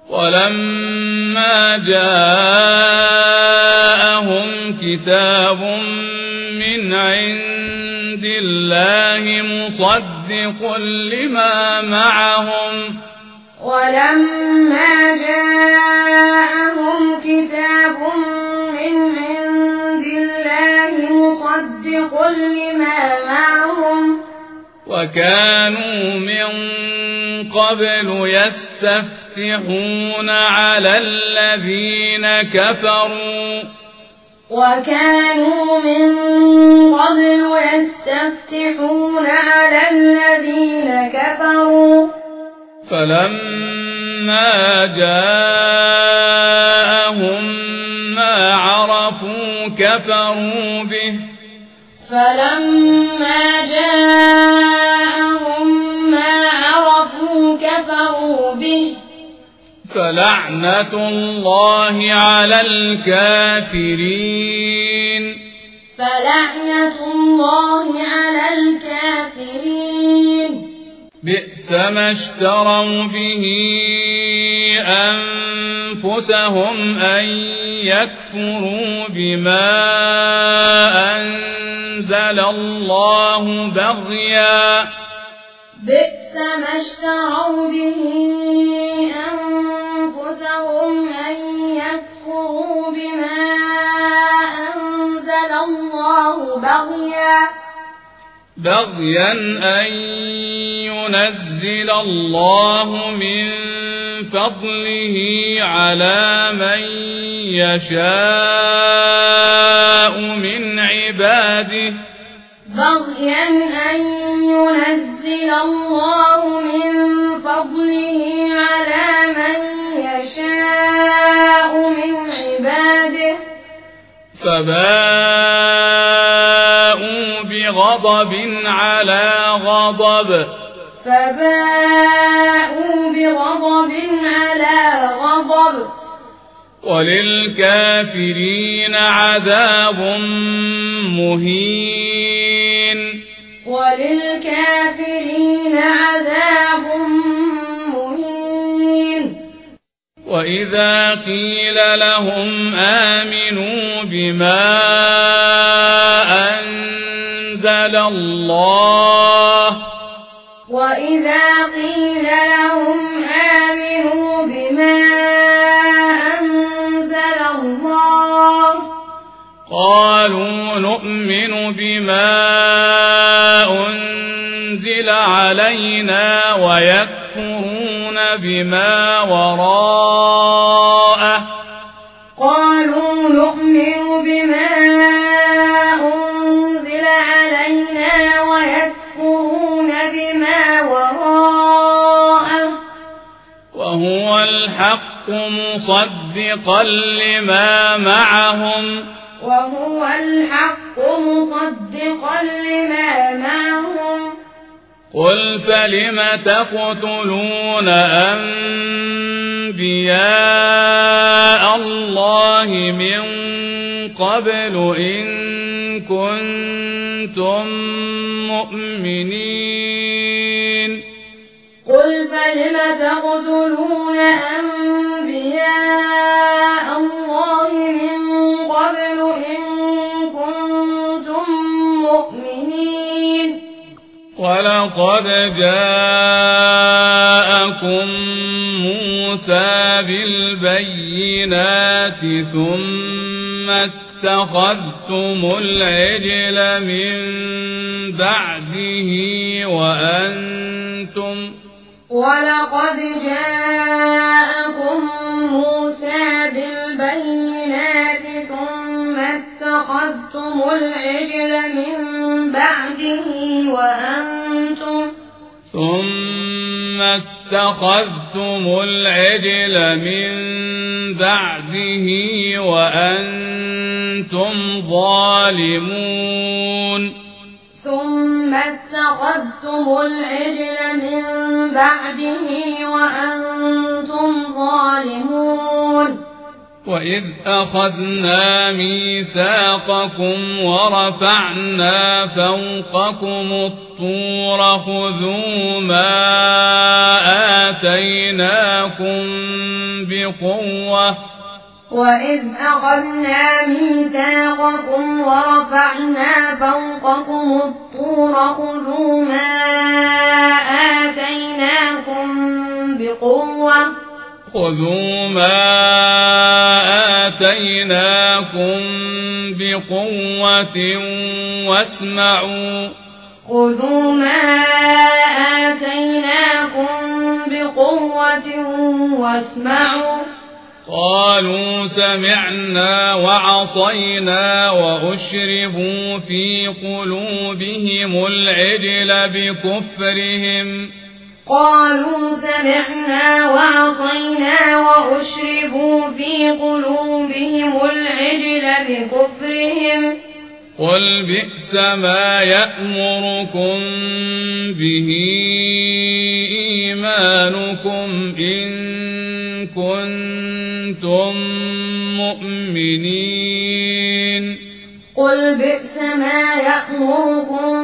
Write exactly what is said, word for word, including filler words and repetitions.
ولما جاءهم كتاب من عند الله مصدق لما معهم ولما جاءهم كتاب من عند الله مصدق لما معهم وكانوا من قبل يستفتحون على الذين كفروا وكانوا من قبل يستفتحون على الذين كفروا فلما جاءهم ما عرفوا كفروا به فلما جاءهم ما عرفوا كفروا به فلعنة الله على الكافرين فلعنة الله على الكافرين بئس ما اشتروا به أنفسهم أن يكفروا بما أنزل الله بغيا بئس ما اشتروا به أنفسهم أن يكفروا بما أنزل الله بغيا بغيا أن ينزل الله من فضله على من يشاء من عباده بغيا أن ينزل الله من فضله على من يشاء من عباده فباءوا بغضب على غضب فباءوا بغضب على غضب وللكافرين عذاب مهين وللكافرين عذاب مهين وإذا قيل لهم آمنوا بما أنزل الله وإذا قيل لهم آمنوا بما أنزل الله قالوا نؤمن بما أنزل علينا ويكفرون بما وراءه قالوا نؤمن بما أنزل علينا ويكفرون بما وراءه وهو الحق مصدقا لما معهم وهو الحق مصدقا لما معهم قل فلم تقتلون أنبياء الله من قبل إن كنتم مؤمنين قل فلم تقتلون أنبياء الله من قبل إن كنتم مؤمنين ولقد جاءكم موسى بالبينات ثم اتخذتم العجل من بعده وأنتم ولقد جاءكم موسى بالبينات ثم اتخذتم العجل من بعده وأنتم ثم اتخذتم العجل من بعده وأنتم ظالمون ثم اتخذتم العجل من بعده وأنتم ظالمون وإذ أخذنا ميثاقكم ورفعنا فوقكم الطور الطور خذوا ما آتيناكم بقوة وإذ أخذنا ميثاقكم ورفعنا فوقكم الطور خذوا ما آتيناكم بقوة خذوا ما آتيناكم بقوة واسمعوا خذوا ما آتيناكم بقوة واسمعوا قالوا سمعنا وعصينا وأشربوا في قلوبهم العجل بكفرهم قالوا سمعنا وعصينا وأشربوا في قلوبهم العجل بكفرهم قل بئس ما يأمركم به إيمانكم إن كنتم مؤمنين قل بئس ما يأمركم